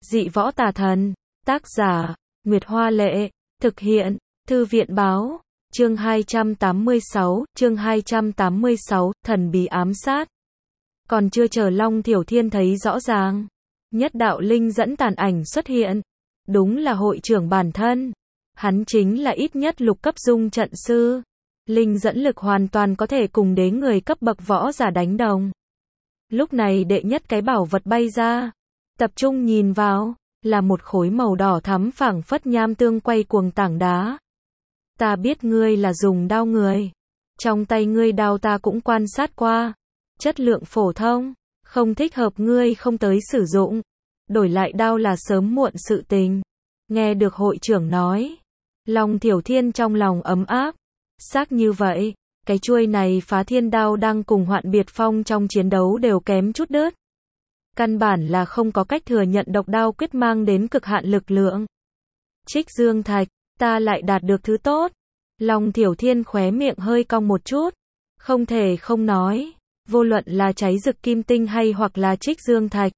Dị võ tà thần. Tác giả, Nguyệt Hoa Lệ. Thực hiện, Thư viện Báo. Chương 286, thần bí ám sát. Còn chưa chờ Long Thiểu Thiên thấy rõ ràng, nhất đạo linh dẫn tàn ảnh xuất hiện. Đúng là hội trưởng bản thân. Hắn chính là ít nhất lục cấp dung trận sư. Linh dẫn lực hoàn toàn có thể cùng đế người cấp bậc võ giả đánh đồng. Lúc này đệ nhất cái bảo vật bay ra. Tập trung nhìn vào, là một khối màu đỏ thắm phảng phất nham tương quay cuồng tảng đá. Ta biết ngươi là dùng đao người. Trong tay ngươi đao ta cũng quan sát qua. Chất lượng phổ thông, không thích hợp ngươi không tới sử dụng. Đổi lại đao là sớm muộn sự tình. Nghe được hội trưởng nói, Long Thiểu Thiên trong lòng ấm áp. Xác như vậy, cái chuôi này phá thiên đao đang cùng Hoạn Biệt Phong trong chiến đấu đều kém chút đứt. Căn bản là không có cách thừa nhận độc đao quyết mang đến cực hạn lực lượng. Trích Dương Thạch, ta lại đạt được thứ tốt. Long Thiểu Thiên khóe miệng hơi cong một chút. Không thể không nói, vô luận là cháy rực kim tinh hay hoặc là Trích Dương Thạch,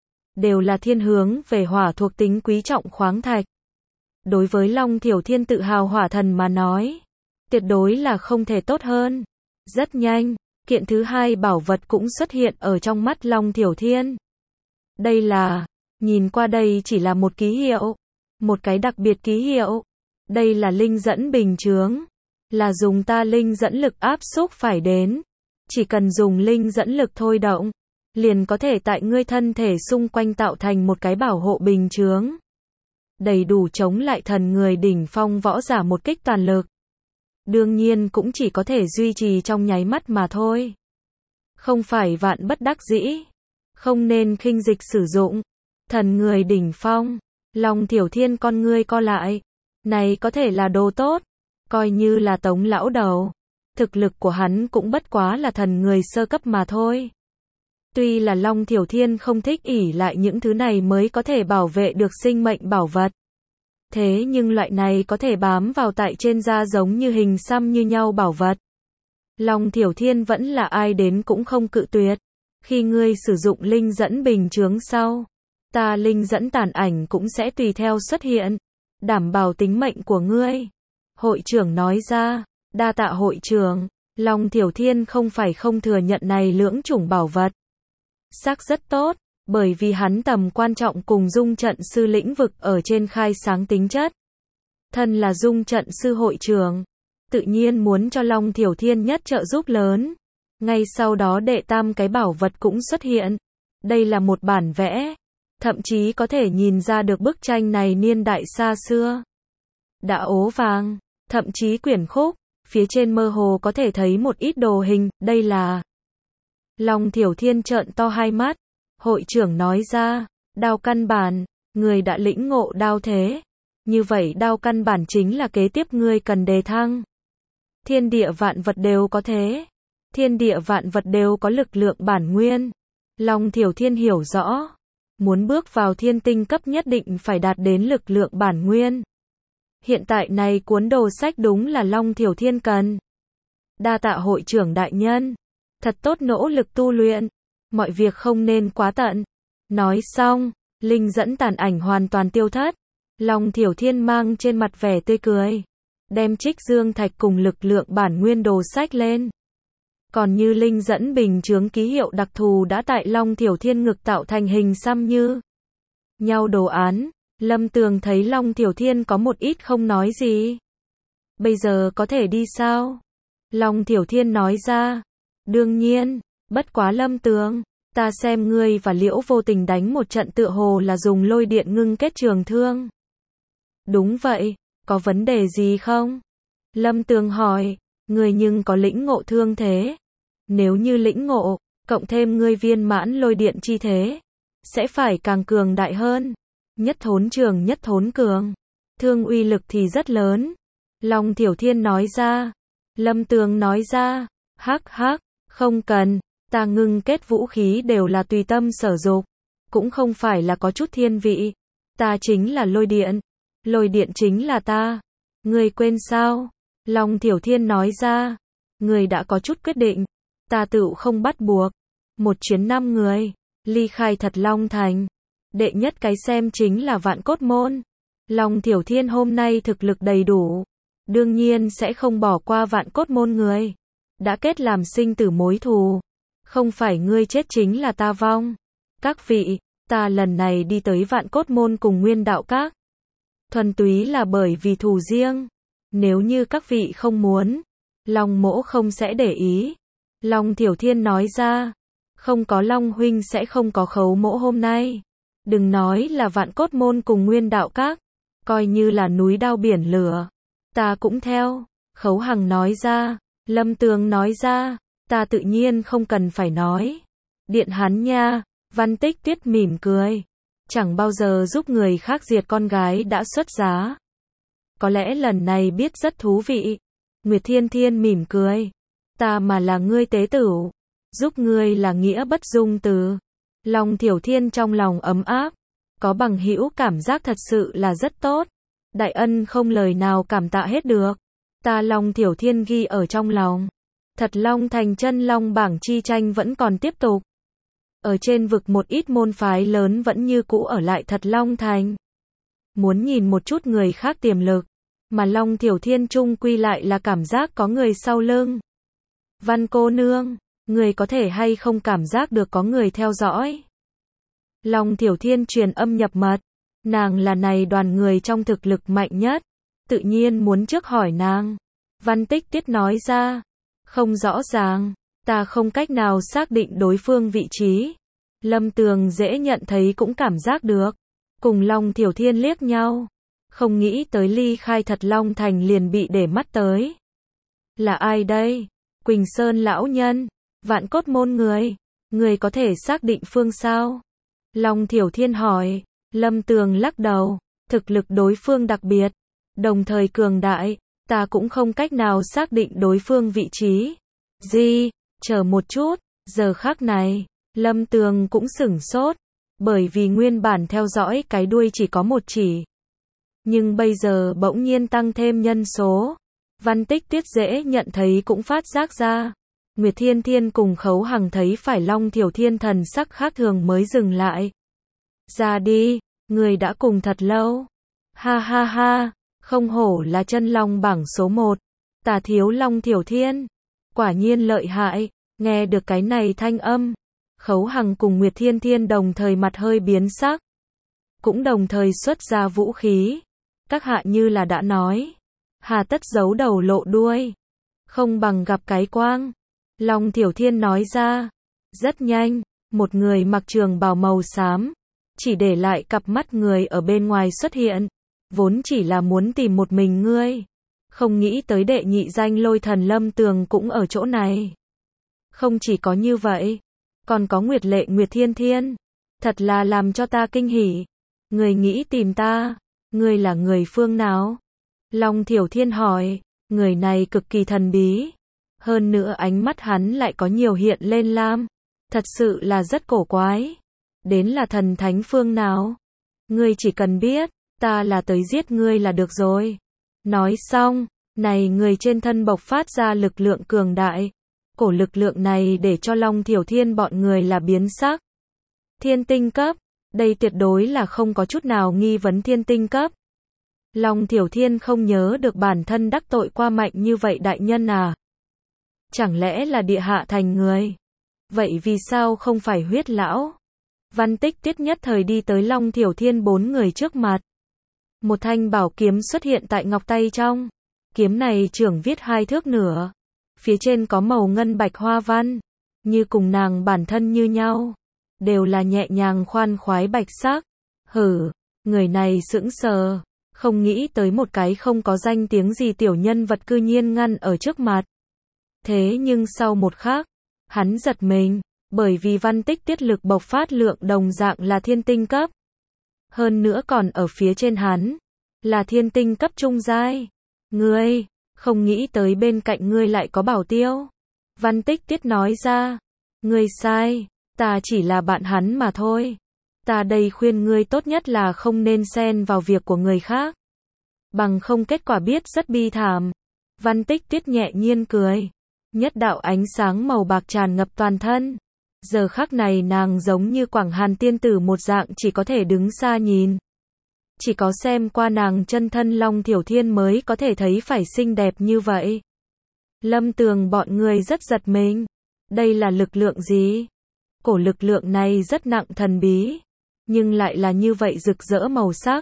đều là thiên hướng về hỏa thuộc tính quý trọng khoáng thạch. Đối với Long Thiểu Thiên tự hào hỏa thần mà nói, tuyệt đối là không thể tốt hơn. Rất nhanh, kiện thứ hai bảo vật cũng xuất hiện ở trong mắt Long Thiểu Thiên. Đây là, nhìn qua đây chỉ là một ký hiệu, một cái đặc biệt ký hiệu. Đây là linh dẫn bình chướng, là dùng ta linh dẫn lực áp xúc phải đến. Chỉ cần dùng linh dẫn lực thôi động, liền có thể tại ngươi thân thể xung quanh tạo thành một cái bảo hộ bình chướng. Đầy đủ chống lại thần người đỉnh phong võ giả một kích toàn lực. Đương nhiên cũng chỉ có thể duy trì trong nháy mắt mà thôi. Không phải vạn bất đắc dĩ. Không nên khinh dịch sử dụng. Thần người đỉnh phong. Long Thiểu Thiên con ngươi co lại. Này có thể là đồ tốt. Coi như là Tống lão đầu. Thực lực của hắn cũng bất quá là thần người sơ cấp mà thôi. Tuy là Long Thiểu Thiên không thích ỷ lại những thứ này mới có thể bảo vệ được sinh mệnh bảo vật. Thế nhưng loại này có thể bám vào tại trên da giống như hình xăm như nhau bảo vật. Long Thiểu Thiên vẫn là ai đến cũng không cự tuyệt. Khi ngươi sử dụng linh dẫn bình chướng sau, ta linh dẫn tàn ảnh cũng sẽ tùy theo xuất hiện, đảm bảo tính mệnh của ngươi. Hội trưởng nói ra, đa tạ hội trưởng. Long Thiểu Thiên không phải không thừa nhận này lưỡng chủng bảo vật. Xác rất tốt, bởi vì hắn tầm quan trọng cùng dung trận sư lĩnh vực ở trên khai sáng tính chất. Thân là dung trận sư hội trưởng, tự nhiên muốn cho Long Thiểu Thiên nhất trợ giúp lớn. Ngay sau đó đệ tam cái bảo vật cũng xuất hiện. Đây là một bản vẽ, thậm chí có thể nhìn ra được bức tranh này niên đại xa xưa. Đã ố vàng, thậm chí quyển khúc, phía trên mơ hồ có thể thấy một ít đồ hình, đây là... Long Thiểu Thiên trợn to hai mắt. Hội trưởng nói ra, đao căn bản, người đã lĩnh ngộ đao thế. Như vậy đao căn bản chính là kế tiếp ngươi cần đề thăng. Thiên địa vạn vật đều có thế. Thiên địa vạn vật đều có lực lượng bản nguyên. Long Thiểu Thiên hiểu rõ. Muốn bước vào thiên tinh cấp nhất định phải đạt đến lực lượng bản nguyên. Hiện tại này cuốn đồ sách đúng là Long Thiểu Thiên cần. Đa tạ hội trưởng đại nhân. Thật tốt nỗ lực tu luyện. Mọi việc không nên quá tận. Nói xong, linh dẫn tàn ảnh hoàn toàn tiêu thất. Long Thiểu Thiên mang trên mặt vẻ tươi cười. Đem Trích Dương Thạch cùng lực lượng bản nguyên đồ sách lên. Còn như linh dẫn bình chướng ký hiệu đặc thù đã tại Long Thiểu Thiên ngực tạo thành hình xăm như nhau đồ án. Lâm Tường thấy Long Thiểu Thiên có một ít không nói gì. Bây giờ có thể đi sao? Long Thiểu Thiên nói ra. Đương nhiên, bất quá Lâm Tường, ta xem ngươi và Liễu Vô Tình đánh một trận tựa hồ là dùng lôi điện ngưng kết trường thương. Đúng vậy, có vấn đề gì không? Lâm Tường hỏi, ngươi nhưng có lĩnh ngộ thương thế. Nếu như lĩnh ngộ, cộng thêm ngươi viên mãn lôi điện chi thế, sẽ phải càng cường đại hơn. Nhất thốn trường nhất thốn cường. Thương uy lực thì rất lớn. Long Thiểu Thiên nói ra. Lâm Tường nói ra, hắc hắc, không cần, ta ngưng kết vũ khí đều là tùy tâm sở dục. Cũng không phải là có chút thiên vị. Ta chính là lôi điện. Lôi điện chính là ta. Ngươi quên sao? Long Thiểu Thiên nói ra. Ngươi đã có chút quyết định. Ta tự không bắt buộc. Một chuyến 5 người. Ly khai Thật Long Thành. Đệ nhất cái xem chính là Vạn Cốt Môn. Long Thiểu Thiên hôm nay thực lực đầy đủ, đương nhiên sẽ không bỏ qua Vạn Cốt Môn người. Đã kết làm sinh tử mối thù, không phải ngươi chết chính là ta vong. Các vị, ta lần này đi tới Vạn Cốt Môn cùng Nguyên Đạo Các, thuần túy là bởi vì thù riêng. Nếu như các vị không muốn, Long mỗ không sẽ để ý. Long Thiểu Thiên nói ra, không có Long huynh sẽ không có Khấu mỗ hôm nay. Đừng nói là Vạn Cốt Môn cùng Nguyên Đạo Các, coi như là núi đao biển lửa, ta cũng theo. Khấu Hằng nói ra, Lâm Tường nói ra, ta tự nhiên không cần phải nói. Điện hắn nha. Văn Tích Tuyết mỉm cười, chẳng bao giờ giúp người khác diệt con gái đã xuất giá. Có lẽ lần này biết rất thú vị. Nguyệt Thiên Thiên mỉm cười, ta mà là ngươi tế tửu, giúp ngươi là nghĩa bất dung từ. Long Thiểu Thiên trong lòng ấm áp, có bằng hữu cảm giác thật sự là rất tốt. Đại ân không lời nào cảm tạ hết được. Ta Long Thiểu Thiên ghi ở trong lòng. Thật Long Thành chân long bảng chi tranh vẫn còn tiếp tục. Ở trên vực một ít môn phái lớn vẫn như cũ ở lại Thật Long Thành. Muốn nhìn một chút người khác tiềm lực, mà Long Thiểu Thiên chung quy lại là cảm giác có người sau lưng. Văn cô nương, người có thể hay không cảm giác được có người theo dõi? Long Thiểu Thiên truyền âm nhập mật, nàng là này đoàn người trong thực lực mạnh nhất, tự nhiên muốn trước hỏi nàng. Văn Tích Tuyết nói ra, không rõ ràng, ta không cách nào xác định đối phương vị trí. Lâm Tường dễ nhận thấy cũng cảm giác được, cùng Long Thiểu Thiên liếc nhau, không nghĩ tới ly khai Thật Long Thành liền bị để mắt tới. Là ai đây? Quỳnh Sơn lão nhân, Vạn Cốt Môn người có thể xác định phương sao? Long Thiểu Thiên hỏi. Lâm Tường lắc đầu, thực lực đối phương đặc biệt, đồng thời cường đại, ta cũng không cách nào xác định đối phương vị trí. Gì? Chờ một chút, giờ khắc này, Lâm Tường cũng sửng sốt, bởi vì nguyên bản theo dõi cái đuôi chỉ có một chỉ. Nhưng bây giờ bỗng nhiên tăng thêm nhân số. Văn Tích Tuyết dễ nhận thấy cũng phát giác ra. Nguyệt Thiên Thiên cùng Khấu Hằng thấy phải Long Thiểu Thiên thần sắc khác thường mới dừng lại. Ra đi, người đã cùng thật lâu. Ha ha ha, không hổ là chân long bảng số 1. Tả thiếu Long Thiểu Thiên, quả nhiên lợi hại. Nghe được cái này thanh âm, Khấu Hằng cùng Nguyệt Thiên Thiên đồng thời mặt hơi biến sắc, cũng đồng thời xuất ra vũ khí. Các hạ như là đã nói, hà tất giấu đầu lộ đuôi, không bằng gặp cái quang. Long Thiểu Thiên nói ra. Rất nhanh, một người mặc trường bào màu xám, chỉ để lại cặp mắt người ở bên ngoài xuất hiện. Vốn chỉ là muốn tìm một mình ngươi, không nghĩ tới đệ nhị danh Lôi Thần Lâm Tường cũng ở chỗ này. Không chỉ có như vậy, còn có Nguyệt Lệ Nguyệt Thiên Thiên, thật là làm cho ta kinh hỉ. Người nghĩ tìm ta, ngươi là người phương nào? Long Thiểu Thiên hỏi. Người này cực kỳ thần bí, hơn nữa ánh mắt hắn lại có nhiều hiện lên lam, thật sự là rất cổ quái. Đến là thần thánh phương nào? Ngươi chỉ cần biết, ta là tới giết ngươi là được rồi. Nói xong, này người trên thân bộc phát ra lực lượng cường đại. Cổ lực lượng này để cho Long Thiểu Thiên bọn người là biến sắc. Thiên tinh cấp, đây tuyệt đối là không có chút nào nghi vấn thiên tinh cấp. Long Thiểu Thiên không nhớ được bản thân đắc tội qua mạnh như vậy đại nhân à? Chẳng lẽ là địa hạ thành người? Vậy vì sao không phải Huyết lão? Văn Tích Tuyết nhất thời đi tới Long Thiểu Thiên bốn người trước mặt. Một thanh bảo kiếm xuất hiện tại ngọc tay trong. Kiếm này trưởng viết 2 thước nửa. Phía trên có màu ngân bạch hoa văn, như cùng nàng bản thân như nhau, đều là nhẹ nhàng khoan khoái bạch sắc. Hử, người này sững sờ, không nghĩ tới một cái không có danh tiếng gì tiểu nhân vật cư nhiên ngăn ở trước mặt. Thế nhưng sau một khắc, hắn giật mình, bởi vì Văn Tích Tuyết lực bộc phát lượng đồng dạng là thiên tinh cấp. Hơn nữa còn ở phía trên hắn, là thiên tinh cấp trung giai. Ngươi, không nghĩ tới bên cạnh ngươi lại có bảo tiêu. Văn Tích Tuyết nói ra. Ngươi sai, ta chỉ là bạn hắn mà thôi. Ta đây khuyên ngươi tốt nhất là không nên xen vào việc của người khác, bằng không kết quả biết rất bi thảm. Văn Tích Tuyết nhẹ nhiên cười. Nhất đạo ánh sáng màu bạc tràn ngập toàn thân. Giờ khắc này nàng giống như Quảng Hàn tiên tử một dạng chỉ có thể đứng xa nhìn. Chỉ có xem qua nàng chân thân Long Thiểu Thiên mới có thể thấy phải xinh đẹp như vậy. Lâm Tường bọn người rất giật mình. Đây là lực lượng gì? Cổ lực lượng này rất nặng thần bí, nhưng lại là như vậy rực rỡ màu sắc.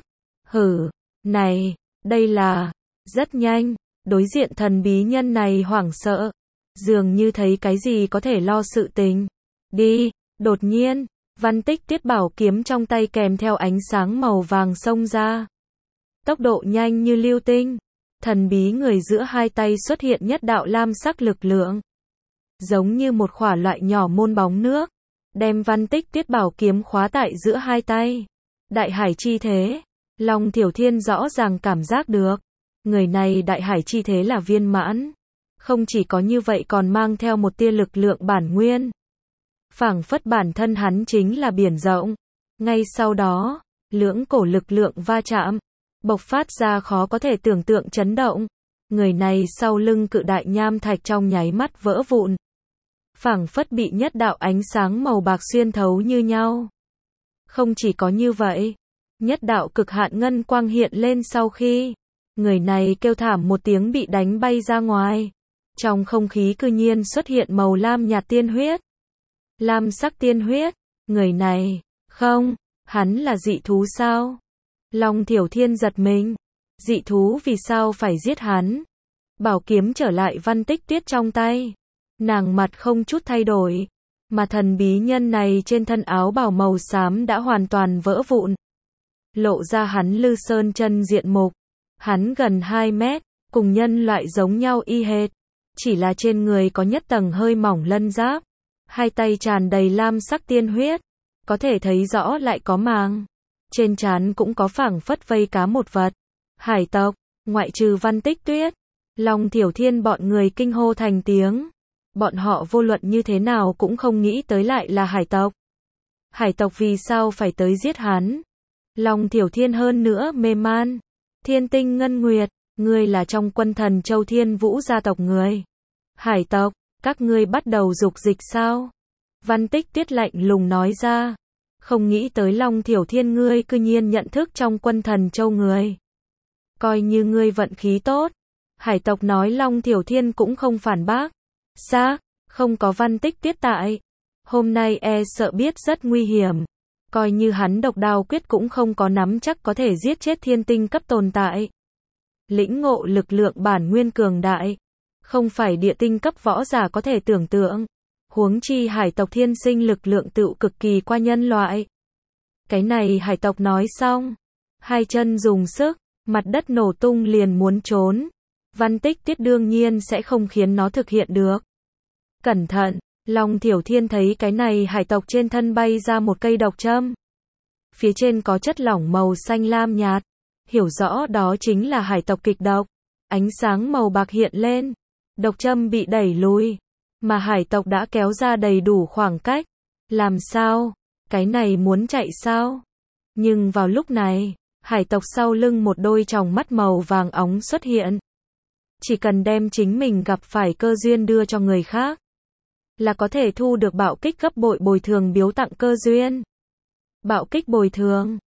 Này, đây là... Rất nhanh, đối diện thần bí nhân này hoảng sợ. Dường như thấy cái gì có thể lo sự tình. Đi, đột nhiên, Văn Tích Tuyết bảo kiếm trong tay kèm theo ánh sáng màu vàng xông ra. Tốc độ nhanh như lưu tinh. Thần bí người giữa hai tay xuất hiện nhất đạo lam sắc lực lượng. Giống như một khỏa loại nhỏ môn bóng nước. Đem Văn Tích Tuyết bảo kiếm khóa tại giữa hai tay. Đại hải chi thế. Long Thiểu Thiên rõ ràng cảm giác được. Người này đại hải chi thế là viên mãn. Không chỉ có như vậy còn mang theo một tia lực lượng bản nguyên. Phảng phất bản thân hắn chính là biển rộng. Ngay sau đó, lưỡng cổ lực lượng va chạm, bộc phát ra khó có thể tưởng tượng chấn động. Người này sau lưng cự đại nham thạch trong nháy mắt vỡ vụn. Phảng phất bị nhất đạo ánh sáng màu bạc xuyên thấu như nhau. Không chỉ có như vậy, nhất đạo cực hạn ngân quang hiện lên sau khi người này kêu thảm một tiếng bị đánh bay ra ngoài. Trong không khí cư nhiên xuất hiện màu lam nhạt tiên huyết. Lam sắc tiên huyết, người này, không, hắn là dị thú sao? Long Thiểu Thiên giật mình, dị thú vì sao phải giết hắn? Bảo kiếm trở lại Văn Tích Tuyết trong tay. Nàng mặt không chút thay đổi, mà thần bí nhân này trên thân áo bào màu xám đã hoàn toàn vỡ vụn. Lộ ra hắn Lư Sơn chân diện mục. Hắn gần 2 mét, cùng nhân loại giống nhau y hệt. Chỉ là trên người có nhất tầng hơi mỏng lân giáp. Hai tay tràn đầy lam sắc tiên huyết. Có thể thấy rõ lại có màng. Trên trán cũng có phảng phất vây cá một vật. Hải tộc, ngoại trừ Văn Tích Tuyết. Long Thiểu Thiên bọn người kinh hô thành tiếng. Bọn họ vô luận như thế nào cũng không nghĩ tới lại là hải tộc. Hải tộc vì sao phải tới giết hắn? Long Thiểu Thiên hơn nữa mê man. Thiên Tinh Ngân Nguyệt, ngươi là trong quân thần Châu Thiên Vũ gia tộc người. Hải tộc, các ngươi bắt đầu dục dịch sao? Văn Tích Tuyết lạnh lùng nói ra. Không nghĩ tới Long Thiểu Thiên ngươi cư nhiên nhận thức trong quân thần Châu người. Coi như ngươi vận khí tốt. Hải tộc nói Long Thiểu Thiên cũng không phản bác. Xác, không có Văn Tích Tuyết tại. Hôm nay e sợ biết rất nguy hiểm. Coi như hắn độc đao quyết cũng không có nắm chắc có thể giết chết thiên tinh cấp tồn tại. Lĩnh ngộ lực lượng bản nguyên cường đại. Không phải địa tinh cấp võ giả có thể tưởng tượng. Huống chi hải tộc thiên sinh lực lượng tựu cực kỳ qua nhân loại. Cái này hải tộc nói xong. Hai chân dùng sức, mặt đất nổ tung liền muốn trốn. Văn Tích Tuyết đương nhiên sẽ không khiến nó thực hiện được. Cẩn thận, Long Thiểu Thiên thấy cái này hải tộc trên thân bay ra một cây độc châm. Phía trên có chất lỏng màu xanh lam nhạt. Hiểu rõ đó chính là hải tộc kịch độc. Ánh sáng màu bạc hiện lên. Độc châm bị đẩy lùi. Mà hải tộc đã kéo ra đầy đủ khoảng cách. Làm sao? Cái này muốn chạy sao? Nhưng vào lúc này, hải tộc sau lưng một đôi tròng mắt màu vàng óng xuất hiện. Chỉ cần đem chính mình gặp phải cơ duyên đưa cho người khác, là có thể thu được bạo kích gấp bội bồi thường biếu tặng cơ duyên. Bạo kích bồi thường.